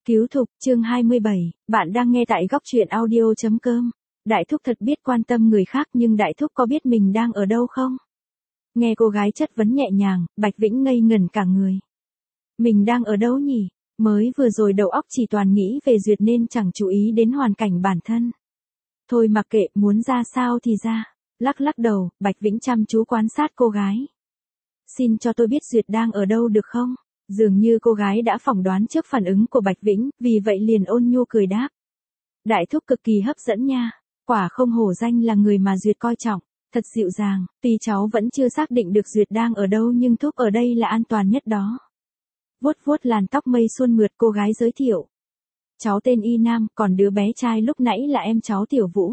Cứu thục, chương 27, bạn đang nghe tại góc truyện audio.com. Đại thúc thật biết quan tâm người khác nhưng đại thúc có biết mình đang ở đâu không? Nghe cô gái chất vấn nhẹ nhàng, Bạch Vĩnh ngây ngẩn cả người. Mình đang ở đâu nhỉ? Mới vừa rồi đầu óc chỉ toàn nghĩ về Duyệt nên chẳng chú ý đến hoàn cảnh bản thân. Thôi mặc kệ, muốn ra sao thì ra. Lắc lắc đầu, Bạch Vĩnh chăm chú quan sát cô gái. Xin cho tôi biết Duyệt đang ở đâu được không? Dường như cô gái đã phỏng đoán trước phản ứng của Bạch Vĩnh, vì vậy liền ôn nhu cười đáp. Đại thúc cực kỳ hấp dẫn nha, quả không hổ danh là người mà Duyệt coi trọng, thật dịu dàng, tuy cháu vẫn chưa xác định được Duyệt đang ở đâu nhưng thúc ở đây là an toàn nhất đó. Vuốt vuốt làn tóc mây suôn mượt cô gái giới thiệu. Cháu tên Y Nam, còn đứa bé trai lúc nãy là em cháu Tiểu Vũ.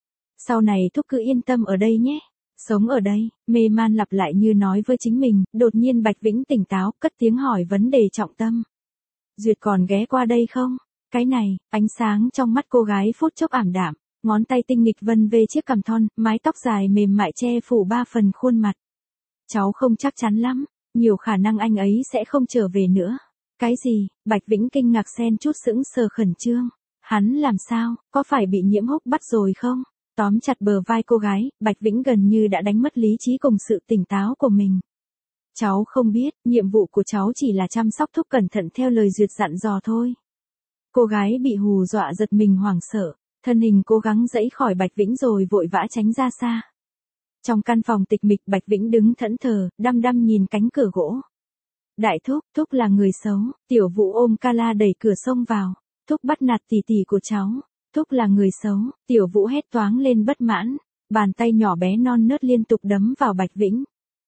Sau này thúc cứ yên tâm ở đây nhé. Sống ở đây, mê man lặp lại như nói với chính mình, đột nhiên Bạch Vĩnh tỉnh táo, cất tiếng hỏi vấn đề trọng tâm. Duyệt còn ghé qua đây không? Cái này, ánh sáng trong mắt cô gái phút chốc ảm đạm, ngón tay tinh nghịch vân về chiếc cằm thon, mái tóc dài mềm mại che phủ 3 phần khuôn mặt. Cháu không chắc chắn lắm, nhiều khả năng anh ấy sẽ không trở về nữa. Cái gì? Bạch Vĩnh kinh ngạc xen chút sững sờ khẩn trương. Hắn làm sao, có phải bị nhiễm húc bắt rồi không? Tóm chặt bờ vai cô gái, Bạch Vĩnh gần như đã đánh mất lý trí cùng sự tỉnh táo của mình. Cháu không biết, nhiệm vụ của cháu chỉ là chăm sóc thúc cẩn thận theo lời Duyệt dặn dò thôi. Cô gái bị hù dọa giật mình hoảng sợ, thân hình cố gắng giãy khỏi Bạch Vĩnh rồi vội vã tránh ra xa. Trong căn phòng tịch mịch Bạch Vĩnh đứng thẫn thờ, đăm đăm nhìn cánh cửa gỗ. Đại thúc, thúc là người xấu, Tiểu Vũ ôm Cala đẩy cửa xông vào, thúc bắt nạt tỷ tỷ của cháu. Thúc là người xấu, Tiểu Vũ hét toáng lên bất mãn, bàn tay nhỏ bé non nớt liên tục đấm vào Bạch Vĩnh.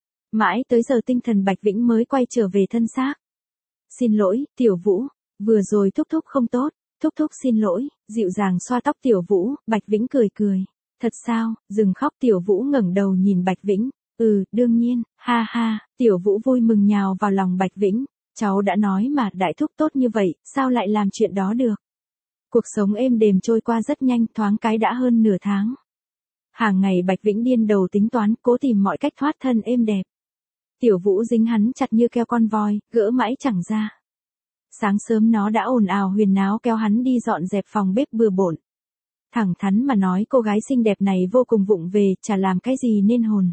Mãi tới giờ tinh thần Bạch Vĩnh mới quay trở về thân xác. Xin lỗi, Tiểu Vũ, vừa rồi thúc không tốt, thúc xin lỗi, dịu dàng xoa tóc Tiểu Vũ, Bạch Vĩnh cười cười. Thật sao, dừng khóc Tiểu Vũ ngẩng đầu nhìn Bạch Vĩnh, đương nhiên, ha ha, Tiểu Vũ vui mừng nhào vào lòng Bạch Vĩnh, cháu đã nói mà đại thúc tốt như vậy, sao lại làm chuyện đó được. Cuộc sống êm đềm trôi qua rất nhanh, thoáng cái đã hơn nửa tháng. Hàng ngày Bạch Vĩnh điên đầu tính toán, cố tìm mọi cách thoát thân êm đẹp. Tiểu Vũ dính hắn chặt như keo con voi, gỡ mãi chẳng ra. Sáng sớm nó đã ồn ào huyền náo kéo hắn đi dọn dẹp phòng bếp bừa bộn. Thẳng thắn mà nói cô gái xinh đẹp này vô cùng vụng về, chả làm cái gì nên hồn.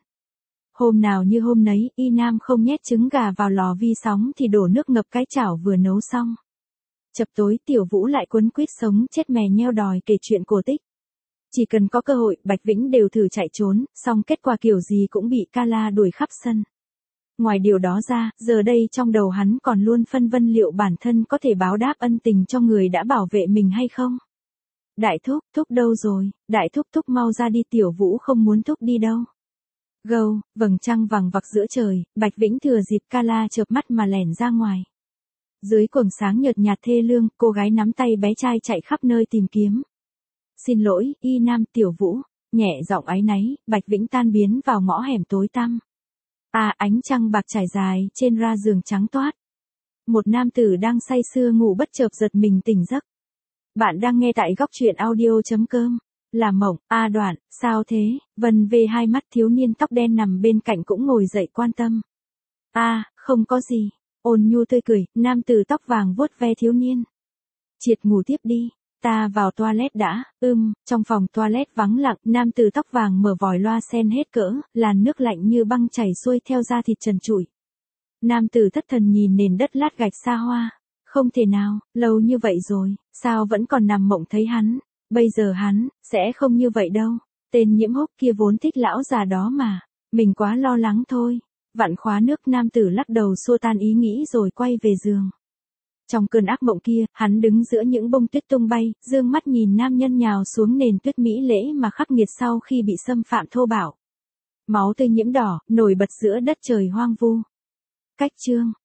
Hôm nào như hôm nấy, Y Nam không nhét trứng gà vào lò vi sóng thì đổ nước ngập cái chảo vừa nấu xong. Chập tối Tiểu Vũ lại quấn quýt sống chết mè nheo đòi kể chuyện cổ tích. Chỉ cần có cơ hội, Bạch Vĩnh đều thử chạy trốn, song kết quả kiểu gì cũng bị Cala đuổi khắp sân. Ngoài điều đó ra, giờ đây trong đầu hắn còn luôn phân vân liệu bản thân có thể báo đáp ân tình cho người đã bảo vệ mình hay không. Đại thúc đâu rồi, đại thúc mau ra đi, Tiểu Vũ không muốn thúc đi đâu. Gâu, vầng trăng vằng vặc giữa trời, Bạch Vĩnh thừa dịp Cala chợp mắt mà lẻn ra ngoài. Dưới quầng sáng nhợt nhạt thê lương, cô gái nắm tay bé trai chạy khắp nơi tìm kiếm. Xin lỗi, Y Nam, Tiểu Vũ, nhẹ giọng áy náy, Bạch Vĩnh tan biến vào ngõ hẻm tối tăm. Ánh trăng bạc trải dài trên ra giường trắng toát. Một nam tử đang say sưa ngủ bất chợt giật mình tỉnh giấc. Bạn đang nghe tại góc truyện audio.com. Là mộng, Đoạn, sao thế? Vân về hai mắt thiếu niên tóc đen nằm bên cạnh cũng ngồi dậy quan tâm. Không có gì. Ôn nhu tươi cười, nam tử tóc vàng vuốt ve thiếu niên. Triệt ngủ tiếp đi, ta vào toilet đã. Trong phòng toilet vắng lặng, nam tử tóc vàng mở vòi loa sen hết cỡ, làn nước lạnh như băng chảy xuôi theo da thịt trần trụi. Nam tử thất thần nhìn nền đất lát gạch xa hoa. Không thể nào, lâu như vậy rồi, sao vẫn còn nằm mộng thấy hắn. Bây giờ hắn, sẽ không như vậy đâu. Tên nhiễm húc kia vốn thích lão già đó mà. Mình quá lo lắng thôi. Vặn khóa nước, nam tử lắc đầu xua tan ý nghĩ rồi quay về giường. Trong cơn ác mộng kia, hắn đứng giữa những bông tuyết tung bay, dương mắt nhìn nam nhân nhào xuống nền tuyết mỹ lễ mà khắc nghiệt sau khi bị xâm phạm thô bạo. Máu tươi nhiễm đỏ, nổi bật giữa đất trời hoang vu. Cách chương